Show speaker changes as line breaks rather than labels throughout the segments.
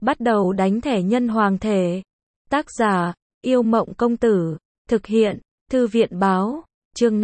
Bắt đầu đánh thẻ nhân hoàng thể. Tác giả, Yêu Mộng Công Tử. Thực hiện, Thư viện Báo. Chương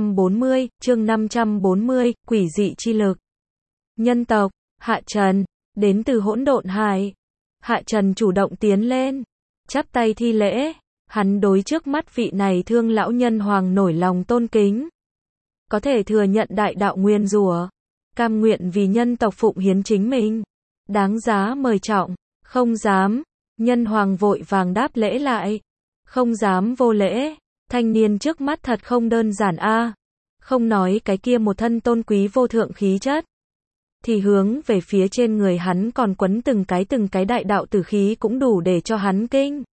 540, Quỷ dị chi lực. Nhân tộc, Hạ Trần, đến từ Hỗn Độn Hải. Hạ Trần chủ động tiến lên, chắp tay thi lễ, hắn đối trước mắt vị này thương lão nhân hoàng nổi lòng tôn kính. Có thể thừa nhận đại đạo nguyên rủa, cam nguyện vì nhân tộc phụng hiến chính mình, đáng giá mời trọng. Không dám, nhân hoàng vội vàng đáp lễ lại. Không dám vô lễ, thanh niên trước mắt thật không đơn giản a. Không nói cái kia một thân tôn quý vô thượng khí chất, thì hướng về phía trên người hắn còn quấn từng cái đại đạo tử khí cũng đủ để cho hắn kinh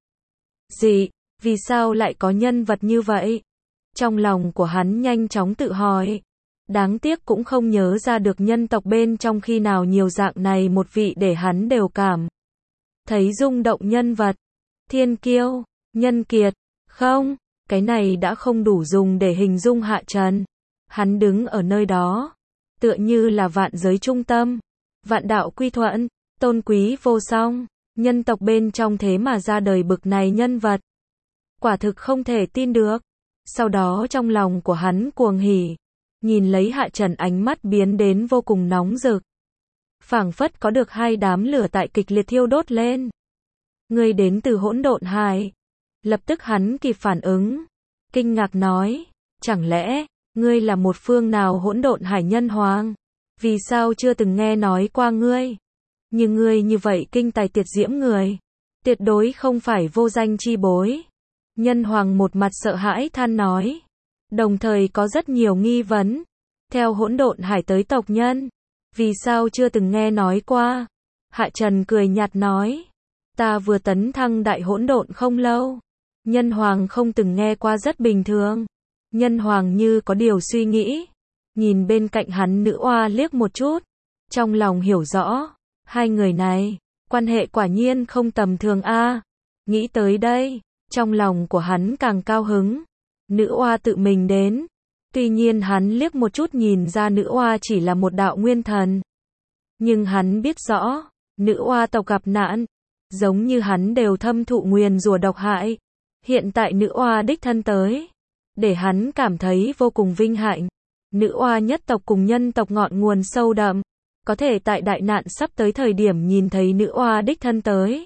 dị. Vì sao lại có nhân vật như vậy? Trong lòng của hắn nhanh chóng tự hỏi. Đáng tiếc cũng không nhớ ra được nhân tộc bên trong khi nào nhiều dạng này một vị để hắn đều cảm thấy rung động nhân vật. Thiên kiêu, nhân kiệt, không, cái này đã không đủ dùng để hình dung Hạ Trần. Hắn đứng ở nơi đó, tựa như là vạn giới trung tâm, vạn đạo quy thuận, tôn quý vô song, nhân tộc bên trong thế mà ra đời bực này nhân vật. Quả thực không thể tin được. Sau đó trong lòng của hắn cuồng hỉ, nhìn lấy Hạ Trần ánh mắt biến đến vô cùng nóng rực. Phảng phất có được hai đám lửa tại kịch liệt thiêu đốt lên. Ngươi đến từ Hỗn Độn Hải. Lập tức hắn kịp phản ứng, kinh ngạc nói, chẳng lẽ ngươi là một phương nào Hỗn Độn Hải nhân hoàng? Vì sao chưa từng nghe nói qua ngươi? Nhưng ngươi như vậy kinh tài tuyệt diễm người, tuyệt đối không phải vô danh chi bối. Nhân hoàng một mặt sợ hãi than nói, đồng thời có rất nhiều nghi vấn. Theo Hỗn Độn Hải tới tộc nhân, vì sao chưa từng nghe nói qua? Hạ Trần cười nhạt nói, ta vừa tấn thăng đại hỗn độn không lâu, nhân hoàng không từng nghe qua rất bình thường. Nhân hoàng như có điều suy nghĩ, nhìn bên cạnh hắn nữ oa liếc một chút, trong lòng hiểu rõ, hai người này, quan hệ quả nhiên không tầm thường a. Nghĩ tới đây, trong lòng của hắn càng cao hứng. Nữ oa tự mình đến, tuy nhiên hắn liếc một chút nhìn ra nữ oa chỉ là một đạo nguyên thần. Nhưng hắn biết rõ, nữ oa tộc gặp nạn, giống như hắn đều thâm thụ nguyền rủa độc hại. Hiện tại nữ oa đích thân tới, để hắn cảm thấy vô cùng vinh hạnh. Nữ oa nhất tộc cùng nhân tộc ngọn nguồn sâu đậm, có thể tại đại nạn sắp tới thời điểm nhìn thấy nữ oa đích thân tới,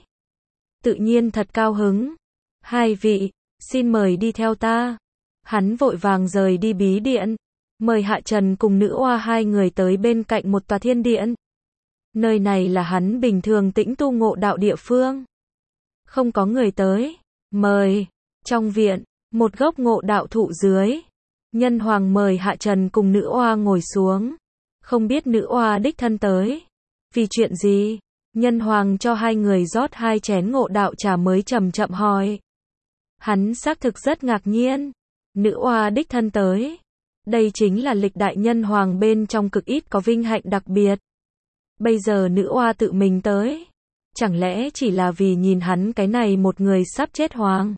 tự nhiên thật cao hứng. Hai vị, xin mời đi theo ta. Hắn vội vàng rời đi bí điện, mời Hạ Trần cùng nữ oa hai người tới bên cạnh một tòa thiên điện. Nơi này là hắn bình thường tĩnh tu ngộ đạo địa phương. Không có người tới, mời. Trong viện, một gốc ngộ đạo thụ dưới, nhân hoàng mời Hạ Trần cùng nữ oa ngồi xuống. Không biết nữ oa đích thân tới vì chuyện gì, nhân hoàng cho hai người rót hai chén ngộ đạo trà mới chậm chậm hỏi. Hắn xác thực rất ngạc nhiên, nữ oa đích thân tới, đây chính là lịch đại nhân hoàng bên trong cực ít có vinh hạnh đặc biệt. Bây giờ nữ oa tự mình tới, chẳng lẽ chỉ là vì nhìn hắn cái này một người sắp chết hoàng?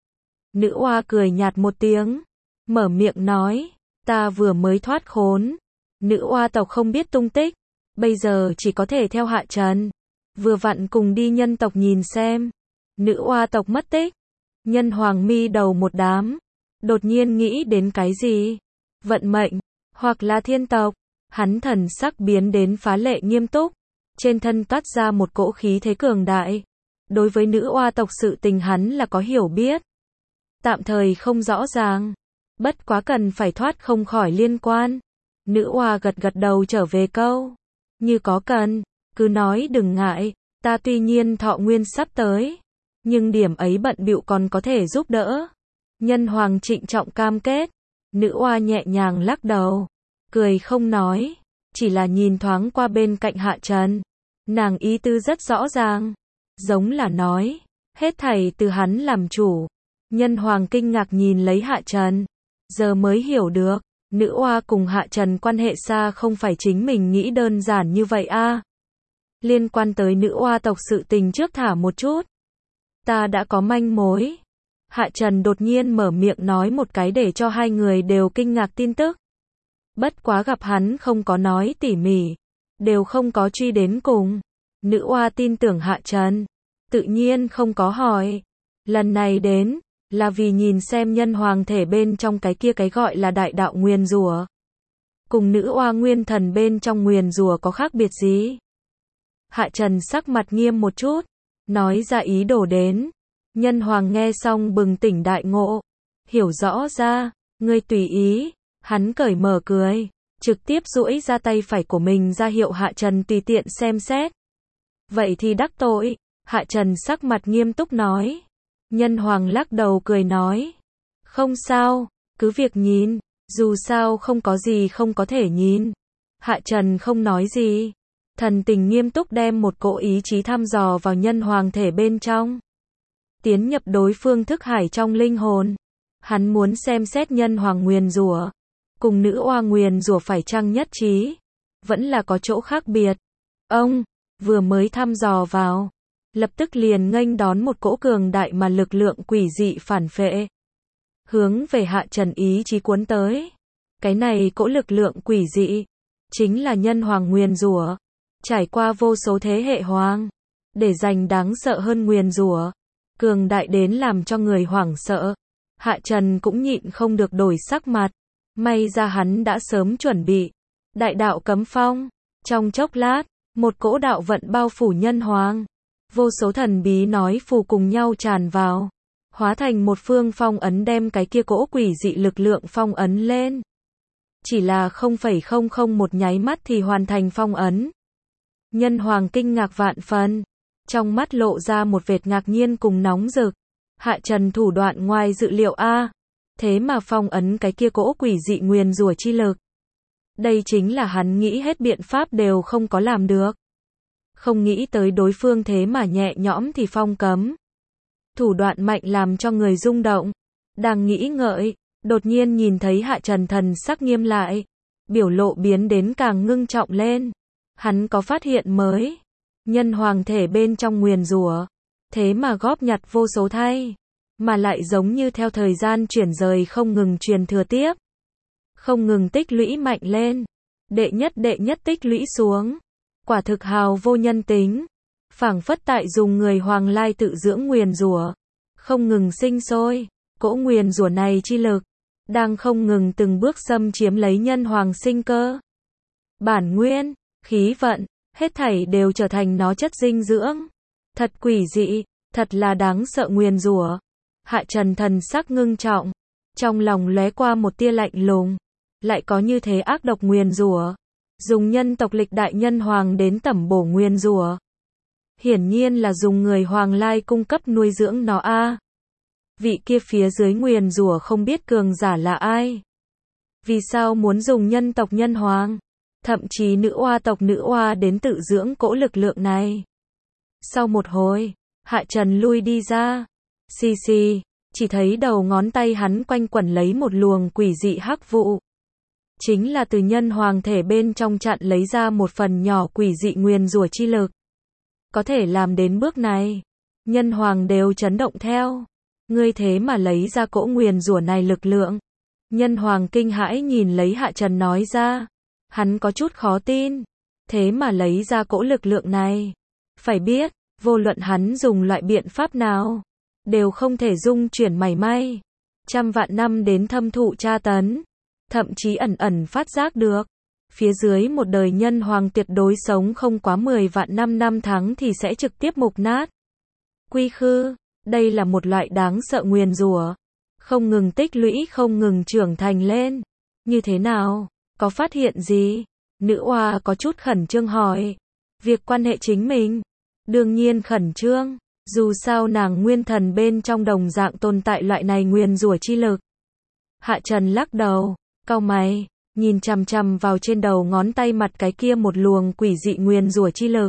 Nữ oa cười nhạt một tiếng, mở miệng nói, ta vừa mới thoát khốn, nữ oa tộc không biết tung tích, bây giờ chỉ có thể theo Hạ Trần, vừa vặn cùng đi nhân tộc nhìn xem. Nữ oa tộc mất tích, nhân hoàng mi đầu một đám, đột nhiên nghĩ đến cái gì? Vận mệnh, hoặc là thiên tộc. Hắn thần sắc biến đến phá lệ nghiêm túc, trên thân toát ra một cỗ khí thế cường đại. Đối với nữ oa tộc sự tình hắn là có hiểu biết, tạm thời không rõ ràng, bất quá cần phải thoát không khỏi liên quan. Nữ oa gật gật đầu trở về câu, như có cần, cứ nói đừng ngại, ta tuy nhiên thọ nguyên sắp tới, nhưng điểm ấy bận bịu còn có thể giúp đỡ. Nhân hoàng trịnh trọng cam kết. Nữ oa nhẹ nhàng lắc đầu, cười không nói, chỉ là nhìn thoáng qua bên cạnh Hạ Trần. Nàng ý tư rất rõ ràng, giống là nói, hết thảy từ hắn làm chủ. Nhân hoàng kinh ngạc nhìn lấy Hạ Trần, giờ mới hiểu được, nữ oa cùng Hạ Trần quan hệ xa không phải chính mình nghĩ đơn giản như vậy a. Liên quan tới nữ oa tộc sự tình trước thả một chút, ta đã có manh mối. Hạ Trần đột nhiên mở miệng nói một cái để cho hai người đều kinh ngạc tin tức. Bất quá gặp hắn không có nói tỉ mỉ, đều không có truy đến cùng. Nữ oa tin tưởng Hạ Trần, tự nhiên không có hỏi. Lần này đến, là vì nhìn xem nhân hoàng thể bên trong cái kia cái gọi là đại đạo nguyền rủa, cùng nữ oa nguyên thần bên trong nguyền rủa có khác biệt gì. Hạ Trần sắc mặt nghiêm một chút, nói ra ý đồ đến. Nhân hoàng nghe xong bừng tỉnh đại ngộ, hiểu rõ ra, ngươi tùy ý. Hắn cởi mở cười, trực tiếp duỗi ra tay phải của mình ra hiệu Hạ Trần tùy tiện xem xét. Vậy thì đắc tội. Hạ Trần sắc mặt nghiêm túc nói. Nhân hoàng lắc đầu cười nói, không sao, cứ việc nhìn, dù sao không có gì không có thể nhìn. Hạ Trần không nói gì, thần tình nghiêm túc đem một cỗ ý chí thăm dò vào nhân hoàng thể bên trong, tiến nhập đối phương thức hải trong linh hồn. Hắn muốn xem xét nhân hoàng nguyền rủa cùng nữ oa nguyền rủa phải chăng nhất trí, vẫn là có chỗ khác biệt. Ông vừa mới thăm dò vào, lập tức liền nghênh đón một cỗ cường đại mà lực lượng quỷ dị phản phệ, hướng về Hạ Trần ý chí cuốn tới. Cái này cỗ lực lượng quỷ dị, chính là nhân hoàng nguyền rủa, trải qua vô số thế hệ hoàng, để giành đáng sợ hơn nguyền rủa, cường đại đến làm cho người hoảng sợ. Hạ Trần cũng nhịn không được đổi sắc mặt, may ra hắn đã sớm chuẩn bị. Đại đạo cấm phong, trong chốc lát, một cỗ đạo vận bao phủ nhân hoàng. Vô số thần bí nói phù cùng nhau tràn vào, hóa thành một phương phong ấn đem cái kia cỗ quỷ dị lực lượng phong ấn lên. Chỉ là 0,001 nháy mắt thì hoàn thành phong ấn. Nhân hoàng kinh ngạc vạn phần, trong mắt lộ ra một vệt ngạc nhiên cùng nóng rực. Hạ Trần thủ đoạn ngoài dự liệu a, thế mà phong ấn cái kia cỗ quỷ dị nguyền rủa chi lực. Đây chính là hắn nghĩ hết biện pháp đều không có làm được. Không nghĩ tới đối phương thế mà nhẹ nhõm thì phong cấm. Thủ đoạn mạnh làm cho người rung động. Đang nghĩ ngợi, đột nhiên nhìn thấy Hạ Trần thần sắc nghiêm lại, biểu lộ biến đến càng ngưng trọng lên. Hắn có phát hiện mới, nhân hoàng thể bên trong nguyền rủa, thế mà góp nhặt vô số thay, mà lại giống như theo thời gian chuyển rời không ngừng truyền thừa tiếp, không ngừng tích lũy mạnh lên, đệ nhất tích lũy xuống, quả thực hào vô nhân tính, phảng phất tại dùng người hoàng lai tự dưỡng nguyền rủa, không ngừng sinh sôi, cỗ nguyền rủa này chi lực đang không ngừng từng bước xâm chiếm lấy nhân hoàng sinh cơ, bản nguyên, khí vận, hết thảy đều trở thành nó chất dinh dưỡng. Thật quỷ dị, thật là đáng sợ nguyền rủa. Hạ Trần thần sắc ngưng trọng, trong lòng lóe qua một tia lạnh lùng, lại có như thế ác độc nguyền rủa, dùng nhân tộc lịch đại nhân hoàng đến tẩm bổ nguyền rủa. Hiển nhiên là dùng người hoàng lai cung cấp nuôi dưỡng nó a. Vị kia phía dưới nguyền rủa không biết cường giả là ai. Vì sao muốn dùng nhân tộc nhân hoàng, thậm chí nữ oa tộc nữ oa đến tự dưỡng cỗ lực lượng này. Sau một hồi, Hạ Trần lui đi ra. Xì xì, chỉ thấy đầu ngón tay hắn quanh quẩn lấy một luồng quỷ dị hắc vụ. Chính là từ nhân hoàng thể bên trong chặn lấy ra một phần nhỏ quỷ dị nguyền rủa chi lực. Có thể làm đến bước này, nhân hoàng đều chấn động theo. Ngươi thế mà lấy ra cỗ nguyền rủa này lực lượng. Nhân hoàng kinh hãi nhìn lấy Hạ Trần nói ra. Hắn có chút khó tin. Thế mà lấy ra cỗ lực lượng này. Phải biết, vô luận hắn dùng loại biện pháp nào, đều không thể dung chuyển mảy may. Trăm vạn năm đến thâm thụ tra tấn, thậm chí ẩn ẩn phát giác được. Phía dưới một đời nhân hoàng tuyệt đối sống không quá 10 vạn năm tháng thì sẽ trực tiếp mục nát. Quy khư, đây là một loại đáng sợ nguyền rủa, không ngừng tích lũy không ngừng trưởng thành lên. Như thế nào? Có phát hiện gì? Nữ oa có chút khẩn trương hỏi. Việc quan hệ chính mình, đương nhiên khẩn trương, dù sao nàng nguyên thần bên trong đồng dạng tồn tại loại này nguyền rủa chi lực. Hạ Trần lắc đầu, cau mày, nhìn chằm chằm vào trên đầu ngón tay mặt cái kia một luồng quỷ dị nguyền rủa chi lực.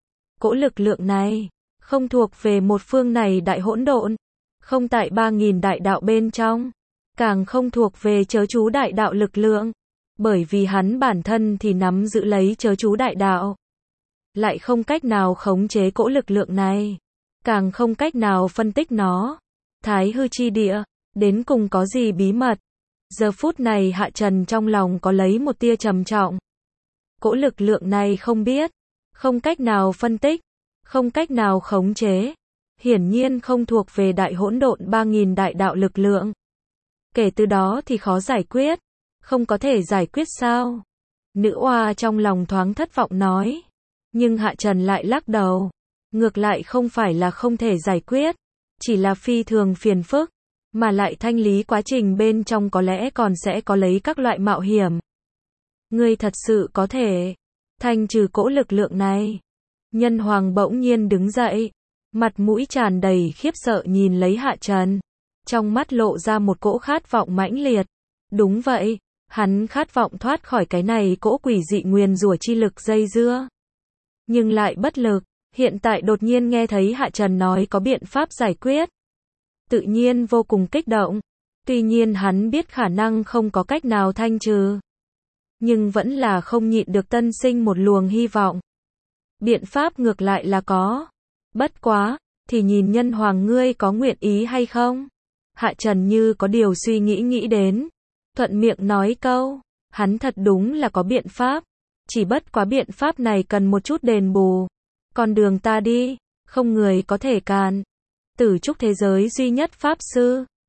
Cỗ lực lượng này, không thuộc về một phương này đại hỗn độn, không tại 3000 đại đạo bên trong, càng không thuộc về chớ chú đại đạo lực lượng, bởi vì hắn bản thân thì nắm giữ lấy chớ chú đại đạo, lại không cách nào khống chế cỗ lực lượng này, càng không cách nào phân tích nó. Thái hư chi địa, đến cùng có gì bí mật? Giờ phút này Hạ Trần trong lòng có lấy một tia trầm trọng. Cỗ lực lượng này không biết, không cách nào phân tích, không cách nào khống chế, hiển nhiên không thuộc về đại hỗn độn 3000 đại đạo lực lượng. Kể từ đó thì khó giải quyết, không có thể giải quyết sao? Nữ oa trong lòng thoáng thất vọng nói. Nhưng Hạ Trần lại lắc đầu. Ngược lại không phải là không thể giải quyết, chỉ là phi thường phiền phức, mà lại thanh lý quá trình bên trong có lẽ còn sẽ có lấy các loại mạo hiểm. Ngươi thật sự có thể thanh trừ cỗ lực lượng này. Nhân Hoàng bỗng nhiên đứng dậy, mặt mũi tràn đầy khiếp sợ nhìn lấy Hạ Trần, trong mắt lộ ra một cỗ khát vọng mãnh liệt. Đúng vậy, hắn khát vọng thoát khỏi cái này cỗ quỷ dị nguyền rủa chi lực dây dưa. Nhưng lại bất lực, hiện tại đột nhiên nghe thấy Hạ Trần nói có biện pháp giải quyết. Tự nhiên vô cùng kích động, tuy nhiên hắn biết khả năng không có cách nào thanh trừ. Nhưng vẫn là không nhịn được tân sinh một luồng hy vọng. Biện pháp ngược lại là có. Bất quá, thì nhìn Nhân Hoàng ngươi có nguyện ý hay không? Hạ Trần như có điều suy nghĩ đến. Thuận miệng nói câu, hắn thật đúng là có biện pháp. Chỉ bất quá biện pháp này cần một chút đền bù. Con đường ta đi, không người có thể cản. Tử trúc thế giới duy nhất pháp sư,